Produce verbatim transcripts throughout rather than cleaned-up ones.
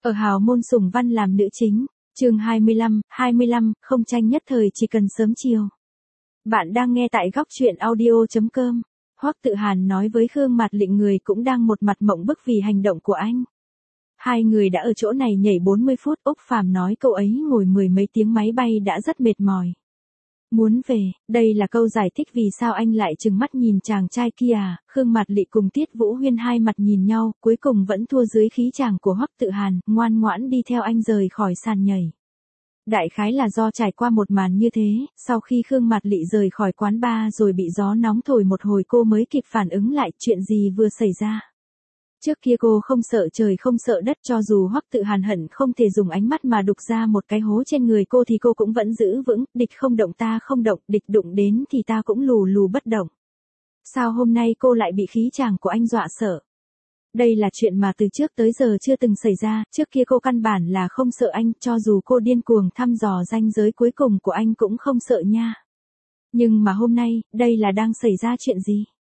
Ở hào môn Sùng Văn làm nữ chính, chương hai mươi lăm, hai mươi lăm, không tranh nhất thời chỉ cần sớm chiều. Bạn đang nghe tại góc truyện audio chấm com. Hoắc Tự Hàn nói với Khương Mạt Lệnh người cũng đang một mặt mộng bức vì hành động của anh. Hai người đã ở chỗ này nhảy bốn mươi phút, Úc Phàm nói cậu ấy ngồi mười mấy tiếng máy bay đã rất mệt mỏi. Muốn về, đây là câu giải thích vì sao anh lại trừng mắt nhìn chàng trai kia. Khương Mạt Lị cùng Tiết Vũ Huyên hai mặt nhìn nhau, cuối cùng vẫn thua dưới khí chàng của Hoắc Tự Hàn, ngoan ngoãn đi theo anh rời khỏi sàn nhảy. Đại khái là do trải qua một màn như thế, sau khi Khương Mạt Lị rời khỏi quán bar rồi bị gió nóng thổi một hồi cô mới kịp phản ứng lại chuyện gì vừa xảy ra. Trước kia cô không sợ trời không sợ đất, cho dù Hoắc Tự Hàn hận không thể dùng ánh mắt mà đục ra một cái hố trên người cô thì cô cũng vẫn giữ vững, địch không động ta không động, địch đụng đến thì ta cũng lù lù bất động. Sao hôm nay cô lại bị khí chàng của anh dọa sợ? Đây là chuyện mà từ trước tới giờ chưa từng xảy ra, trước kia cô căn bản là không sợ anh, cho dù cô điên cuồng thăm dò ranh giới cuối cùng của anh cũng không sợ nha. Nhưng mà hôm nay, đây là đang xảy ra chuyện gì?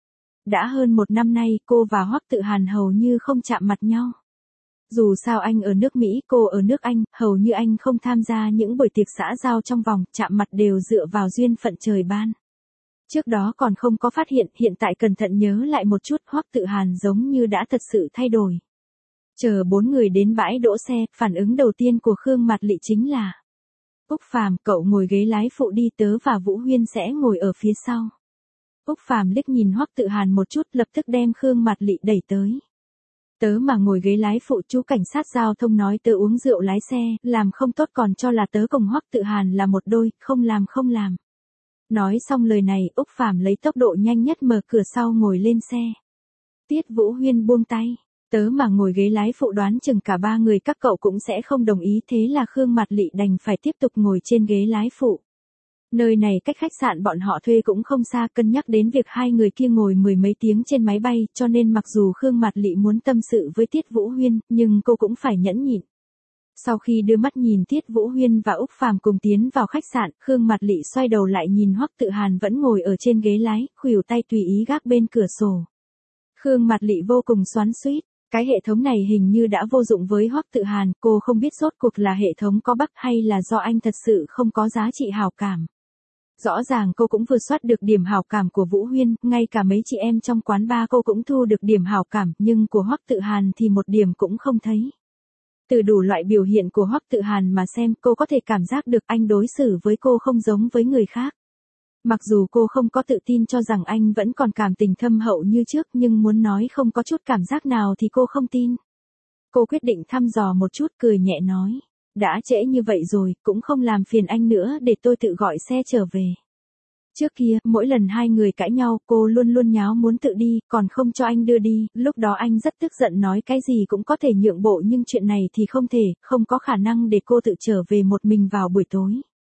Đã hơn một năm nay, cô và Hoắc Tự Hàn hầu như không chạm mặt nhau. Dù sao anh ở nước Mỹ, cô ở nước Anh, hầu như anh không tham gia những buổi tiệc xã giao trong vòng, chạm mặt đều dựa vào duyên phận trời ban. Trước đó còn không có phát hiện, hiện tại cẩn thận nhớ lại một chút, Hoắc Tự Hàn giống như đã thật sự thay đổi. Chờ bốn người đến bãi đỗ xe, phản ứng đầu tiên của Khương Mạt Lị chính là: Úc Phàm, cậu ngồi ghế lái phụ đi, tớ và Vũ Huyên sẽ ngồi ở phía sau. Úc Phàm liếc nhìn Hoắc Tự Hàn một chút, lập tức đem Khương Mạt Lị đẩy tới. Tớ mà ngồi ghế lái phụ, chú cảnh sát giao thông nói tớ uống rượu lái xe, làm không tốt còn cho là tớ cùng Hoắc Tự Hàn là một đôi, không làm không làm. Nói xong lời này, Úc Phàm lấy tốc độ nhanh nhất mở cửa sau ngồi lên xe. Tiết Vũ Huyên buông tay. Tớ mà ngồi ghế lái phụ đoán chừng cả ba người các cậu cũng sẽ không đồng ý, thế là Khương Mạt Lị đành phải tiếp tục ngồi trên ghế lái phụ. Nơi này cách khách sạn bọn họ thuê cũng không xa, cân nhắc đến việc hai người kia ngồi mười mấy tiếng trên máy bay, cho nên mặc dù Khương Mạt Lị muốn tâm sự với Tiết Vũ Huyên, nhưng cô cũng phải nhẫn nhịn. Sau khi đưa mắt nhìn Tiết Vũ Huyên và Úc Phàm cùng tiến vào khách sạn, Khương Mạt Lị xoay đầu lại nhìn Hoắc Tự Hàn vẫn ngồi ở trên ghế lái, khuỷu tay tùy ý gác bên cửa sổ. Khương Mạt Lị vô cùng xoắn xuýt, cái hệ thống này hình như đã vô dụng với Hoắc Tự Hàn, cô không biết rốt cuộc là hệ thống có bug hay là do anh thật sự không có giá trị hảo cảm. Rõ ràng cô cũng vừa soát được điểm hảo cảm của Vũ Huyên, ngay cả mấy chị em trong quán bar cô cũng thu được điểm hảo cảm, nhưng của Hoắc Tự Hàn thì một điểm cũng không thấy. Từ đủ loại biểu hiện của Hoắc Tự Hàn mà xem, cô có thể cảm giác được anh đối xử với cô không giống với người khác. Mặc dù cô không có tự tin cho rằng anh vẫn còn cảm tình thâm hậu như trước, nhưng muốn nói không có chút cảm giác nào thì cô không tin. Cô quyết định thăm dò một chút, cười nhẹ nói: đã trễ như vậy rồi, cũng không làm phiền anh nữa, để tôi tự gọi xe trở về. Trước kia, mỗi lần hai người cãi nhau, cô luôn luôn nháo muốn tự đi, còn không cho anh đưa đi, lúc đó anh rất tức giận nói cái gì cũng có thể nhượng bộ, nhưng chuyện này thì không thể, không có khả năng để cô tự trở về một mình vào buổi tối.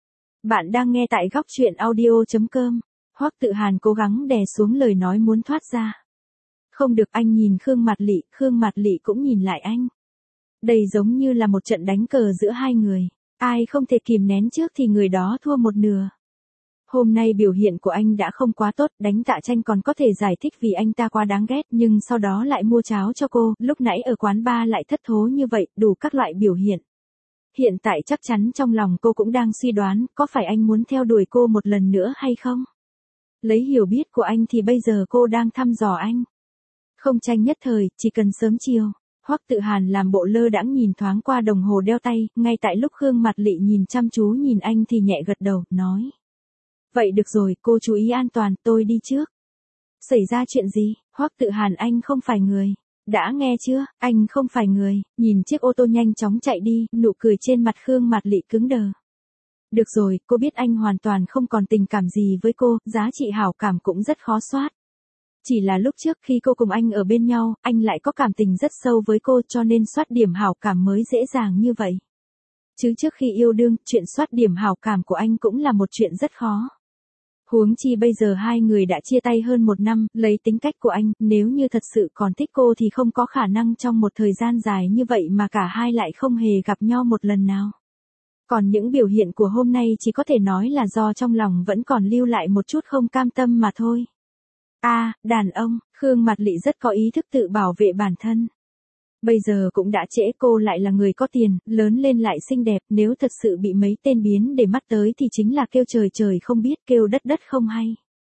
Bạn đang nghe tại góc truyện audio chấm com. Hoắc Tự Hàn cố gắng đè xuống lời nói muốn thoát ra. Không được, anh nhìn Khương Mạt Lị, Khương Mạt Lị cũng nhìn lại anh. Đây giống như là một trận đánh cờ giữa hai người, ai không thể kìm nén trước thì người đó thua một nửa. Hôm nay biểu hiện của anh đã không quá tốt, đánh Tạ Tranh còn có thể giải thích vì anh ta quá đáng ghét, nhưng sau đó lại mua cháo cho cô, lúc nãy ở quán bar lại thất thố như vậy, đủ các loại biểu hiện. Hiện tại chắc chắn trong lòng cô cũng đang suy đoán, có phải anh muốn theo đuổi cô một lần nữa hay không? Lấy hiểu biết của anh thì bây giờ cô đang thăm dò anh. Không tranh nhất thời, chỉ cần sớm chiều. Hoắc Tự Hàn làm bộ lơ đãng nhìn thoáng qua đồng hồ đeo tay, ngay tại lúc Khương Mạt Lị nhìn chăm chú nhìn anh thì nhẹ gật đầu, nói: vậy được rồi, cô chú ý an toàn, tôi đi trước. Xảy ra chuyện gì? Hoắc Tự Hàn, anh không phải người. Đã nghe chưa, anh không phải người. Nhìn chiếc ô tô nhanh chóng chạy đi, nụ cười trên mặt Khương Mạt Lị cứng đờ. Được rồi, cô biết anh hoàn toàn không còn tình cảm gì với cô, giá trị hảo cảm cũng rất khó soát. Chỉ là lúc trước khi cô cùng anh ở bên nhau, anh lại có cảm tình rất sâu với cô, cho nên soát điểm hảo cảm mới dễ dàng như vậy. Chứ trước khi yêu đương, chuyện soát điểm hảo cảm của anh cũng là một chuyện rất khó. Huống chi bây giờ hai người đã chia tay hơn một năm, lấy tính cách của anh, nếu như thật sự còn thích cô thì không có khả năng trong một thời gian dài như vậy mà cả hai lại không hề gặp nhau một lần nào. Còn những biểu hiện của hôm nay chỉ có thể nói là do trong lòng vẫn còn lưu lại một chút không cam tâm mà thôi. A, à, đàn ông, Khương Mạt Lị rất có ý thức tự bảo vệ bản thân. Bây giờ cũng đã trễ, cô lại là người có tiền, lớn lên lại xinh đẹp, nếu thật sự bị mấy tên biến để mắt tới thì chính là kêu trời trời không biết, kêu đất đất không hay.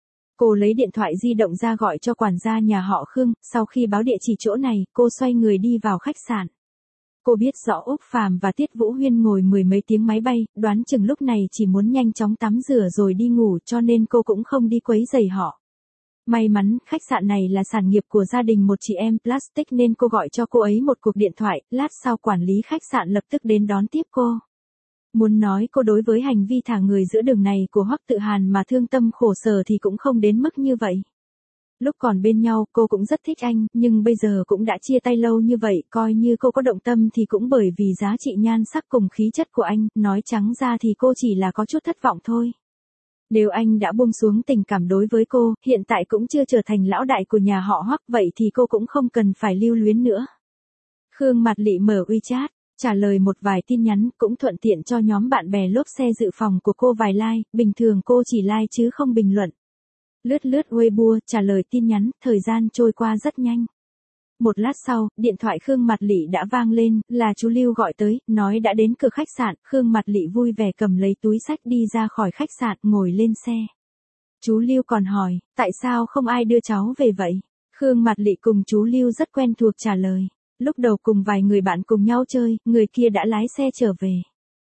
Cô lấy điện thoại di động ra gọi cho quản gia nhà họ Khương, sau khi báo địa chỉ chỗ này, cô xoay người đi vào khách sạn. Cô biết rõ Úc Phàm và Tiết Vũ Huyên ngồi mười mấy tiếng máy bay, đoán chừng lúc này chỉ muốn nhanh chóng tắm rửa rồi đi ngủ, cho nên cô cũng không đi quấy rầy họ. May mắn, khách sạn này là sản nghiệp của gia đình một chị em plastic nên cô gọi cho cô ấy một cuộc điện thoại, lát sau quản lý khách sạn lập tức đến đón tiếp cô. Muốn nói cô đối với hành vi thả người giữa đường này của Hoắc Tự Hàn mà thương tâm khổ sở thì cũng không đến mức như vậy. Lúc còn bên nhau cô cũng rất thích anh, nhưng bây giờ cũng đã chia tay lâu như vậy, coi như cô có động tâm thì cũng bởi vì giá trị nhan sắc cùng khí chất của anh, nói trắng ra thì cô chỉ là có chút thất vọng thôi. Nếu anh đã buông xuống tình cảm đối với cô, hiện tại cũng chưa trở thành lão đại của nhà họ Hoắc, vậy thì cô cũng không cần phải lưu luyến nữa. Khương Mạt Lị mở WeChat, trả lời một vài tin nhắn, cũng thuận tiện cho nhóm bạn bè lốp xe dự phòng của cô vài like, bình thường cô chỉ like chứ không bình luận. Lướt lướt Weibo, trả lời tin nhắn, thời gian trôi qua rất nhanh. Một lát sau, điện thoại Khương Mạt Lị đã vang lên, là chú Lưu gọi tới, nói đã đến cửa khách sạn, Khương Mạt Lị vui vẻ cầm lấy túi xách đi ra khỏi khách sạn, ngồi lên xe. Chú Lưu còn hỏi, tại sao không ai đưa cháu về vậy? Khương Mạt Lị cùng chú Lưu rất quen thuộc trả lời, lúc đầu cùng vài người bạn cùng nhau chơi, người kia đã lái xe trở về.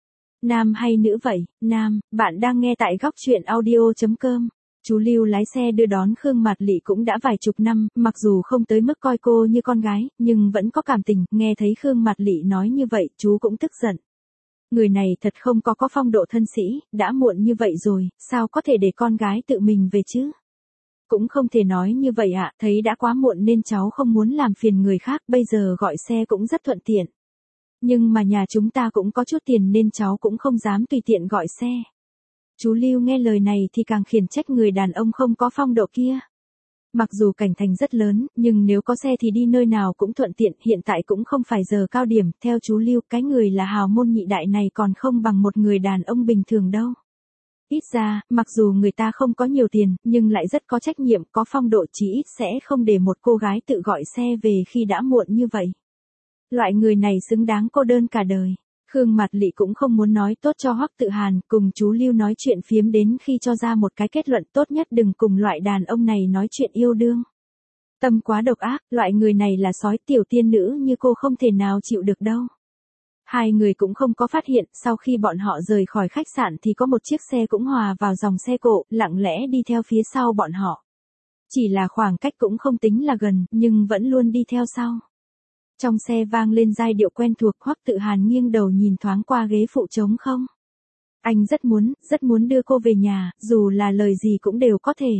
Nam hay nữ vậy? Nam, bạn đang nghe tại góc truyện audio chấm com. Chú Lưu lái xe đưa đón Khương Mạt Lị cũng đã vài chục năm, mặc dù không tới mức coi cô như con gái, nhưng vẫn có cảm tình, nghe thấy Khương Mạt Lị nói như vậy, chú cũng tức giận. Người này thật không có có phong độ thân sĩ, đã muộn như vậy rồi, sao có thể để con gái tự mình về chứ? Cũng không thể nói như vậy ạ, thấy đã quá muộn nên cháu không muốn làm phiền người khác, bây giờ gọi xe cũng rất thuận tiện. Nhưng mà nhà chúng ta cũng có chút tiền nên cháu cũng không dám tùy tiện gọi xe. Chú Lưu nghe lời này thì càng khiển trách người đàn ông không có phong độ kia. Mặc dù cảnh thành rất lớn, nhưng nếu có xe thì đi nơi nào cũng thuận tiện, hiện tại cũng không phải giờ cao điểm, theo chú Lưu, cái người là hào môn nhị đại này còn không bằng một người đàn ông bình thường đâu. Ít ra, mặc dù người ta không có nhiều tiền, nhưng lại rất có trách nhiệm, có phong độ, chí ít sẽ không để một cô gái tự gọi xe về khi đã muộn như vậy. Loại người này xứng đáng cô đơn cả đời. Khương Mạt Lị cũng không muốn nói tốt cho Hoắc Tự Hàn, cùng chú Lưu nói chuyện phiếm đến khi cho ra một cái kết luận tốt nhất đừng cùng loại đàn ông này nói chuyện yêu đương. Tâm quá độc ác, loại người này là sói, tiểu tiên nữ như cô không thể nào chịu được đâu. Hai người cũng không có phát hiện, sau khi bọn họ rời khỏi khách sạn thì có một chiếc xe cũng hòa vào dòng xe cộ, lặng lẽ đi theo phía sau bọn họ. Chỉ là khoảng cách cũng không tính là gần, nhưng vẫn luôn đi theo sau. Trong xe vang lên giai điệu quen thuộc, Hoắc Tự Hàn nghiêng đầu nhìn thoáng qua ghế phụ trống không. Anh rất muốn, rất muốn đưa cô về nhà, dù là lời gì cũng đều có thể.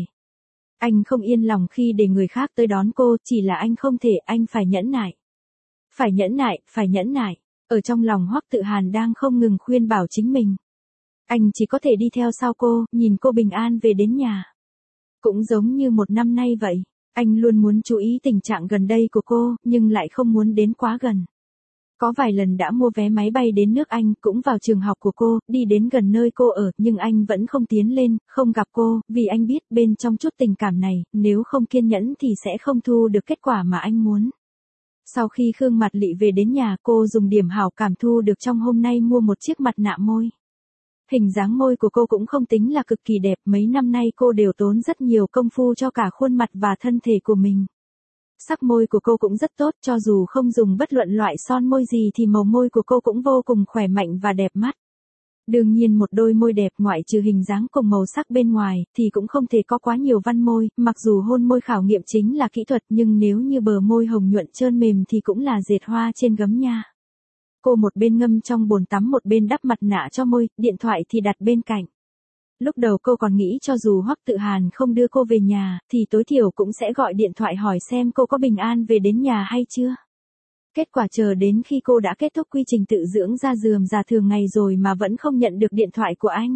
Anh không yên lòng khi để người khác tới đón cô, chỉ là anh không thể, anh phải nhẫn nại. Phải nhẫn nại, phải nhẫn nại. Ở trong lòng Hoắc Tự Hàn đang không ngừng khuyên bảo chính mình. Anh chỉ có thể đi theo sau cô, nhìn cô bình an về đến nhà. Cũng giống như một năm nay vậy. Anh luôn muốn chú ý tình trạng gần đây của cô, nhưng lại không muốn đến quá gần. Có vài lần đã mua vé máy bay đến nước Anh, cũng vào trường học của cô, đi đến gần nơi cô ở, nhưng anh vẫn không tiến lên, không gặp cô, vì anh biết bên trong chút tình cảm này, nếu không kiên nhẫn thì sẽ không thu được kết quả mà anh muốn. Sau khi Khương Mạt Lị về đến nhà, cô dùng điểm hảo cảm thu được trong hôm nay mua một chiếc mặt nạ môi. Hình dáng môi của cô cũng không tính là cực kỳ đẹp, mấy năm nay cô đều tốn rất nhiều công phu cho cả khuôn mặt và thân thể của mình. Sắc môi của cô cũng rất tốt, cho dù không dùng bất luận loại son môi gì thì màu môi của cô cũng vô cùng khỏe mạnh và đẹp mắt. Đương nhiên một đôi môi đẹp ngoại trừ hình dáng cùng màu sắc bên ngoài, thì cũng không thể có quá nhiều văn môi, mặc dù hôn môi khảo nghiệm chính là kỹ thuật nhưng nếu như bờ môi hồng nhuận trơn mềm thì cũng là dệt hoa trên gấm nha. Cô một bên ngâm trong bồn tắm một bên đắp mặt nạ cho môi, điện thoại thì đặt bên cạnh. Lúc đầu cô còn nghĩ cho dù Hoắc Tự Hàn không đưa cô về nhà, thì tối thiểu cũng sẽ gọi điện thoại hỏi xem cô có bình an về đến nhà hay chưa. Kết quả chờ đến khi cô đã kết thúc quy trình tự dưỡng da rườm rà thường ngày rồi mà vẫn không nhận được điện thoại của anh.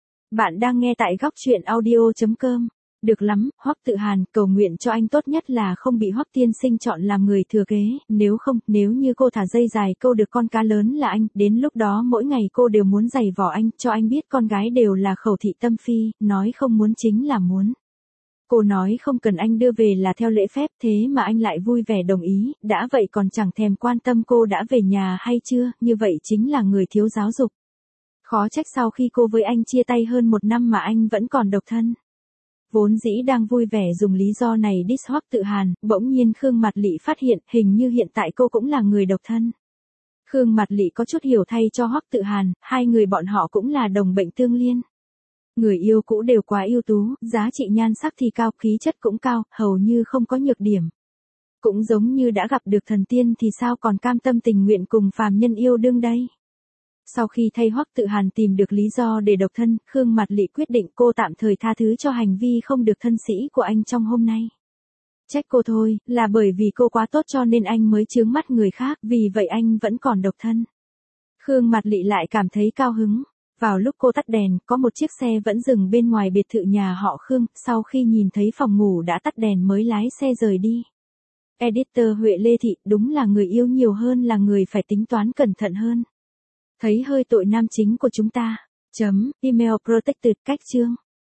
Bạn đang nghe tại góc truyện audio chấm com. Được lắm, Hoắc Tự Hàn, cầu nguyện cho anh tốt nhất là không bị Hoắc tiên sinh chọn làm người thừa kế, nếu không, nếu như cô thả dây dài câu được con cá lớn là anh, đến lúc đó mỗi ngày cô đều muốn giày vò anh, cho anh biết con gái đều là khẩu thị tâm phi, nói không muốn chính là muốn. Cô nói không cần anh đưa về là theo lễ phép, thế mà anh lại vui vẻ đồng ý, đã vậy còn chẳng thèm quan tâm cô đã về nhà hay chưa, như vậy chính là người thiếu giáo dục. Khó trách sau khi cô với anh chia tay hơn một năm mà anh vẫn còn độc thân. Vốn dĩ đang vui vẻ dùng lý do này diss Hoắc Tự Hàn, bỗng nhiên Khương Mạt Lị phát hiện hình như hiện tại cô cũng là người độc thân. Khương Mạt Lị có chút hiểu thay cho Hoắc Tự Hàn, hai người bọn họ cũng là đồng bệnh tương liên. Người yêu cũ đều quá ưu tú, giá trị nhan sắc thì cao, khí chất cũng cao, hầu như không có nhược điểm. Cũng giống như đã gặp được thần tiên thì sao còn cam tâm tình nguyện cùng phàm nhân yêu đương đây. Sau khi thay Hoắc Tự Hàn tìm được lý do để độc thân, Khương Mạt Lị quyết định cô tạm thời tha thứ cho hành vi không được thân sĩ của anh trong hôm nay. Trách cô thôi, là bởi vì cô quá tốt cho nên anh mới chướng mắt người khác, vì vậy anh vẫn còn độc thân. Khương Mạt Lị lại cảm thấy cao hứng. Vào lúc cô tắt đèn, có một chiếc xe vẫn dừng bên ngoài biệt thự nhà họ Khương, sau khi nhìn thấy phòng ngủ đã tắt đèn mới lái xe rời đi. Editor Huệ Lê Thị, đúng là người yêu nhiều hơn là người phải tính toán cẩn thận hơn. Thấy hơi tội nam chính của chúng ta. Chấm, email protected, cách chương.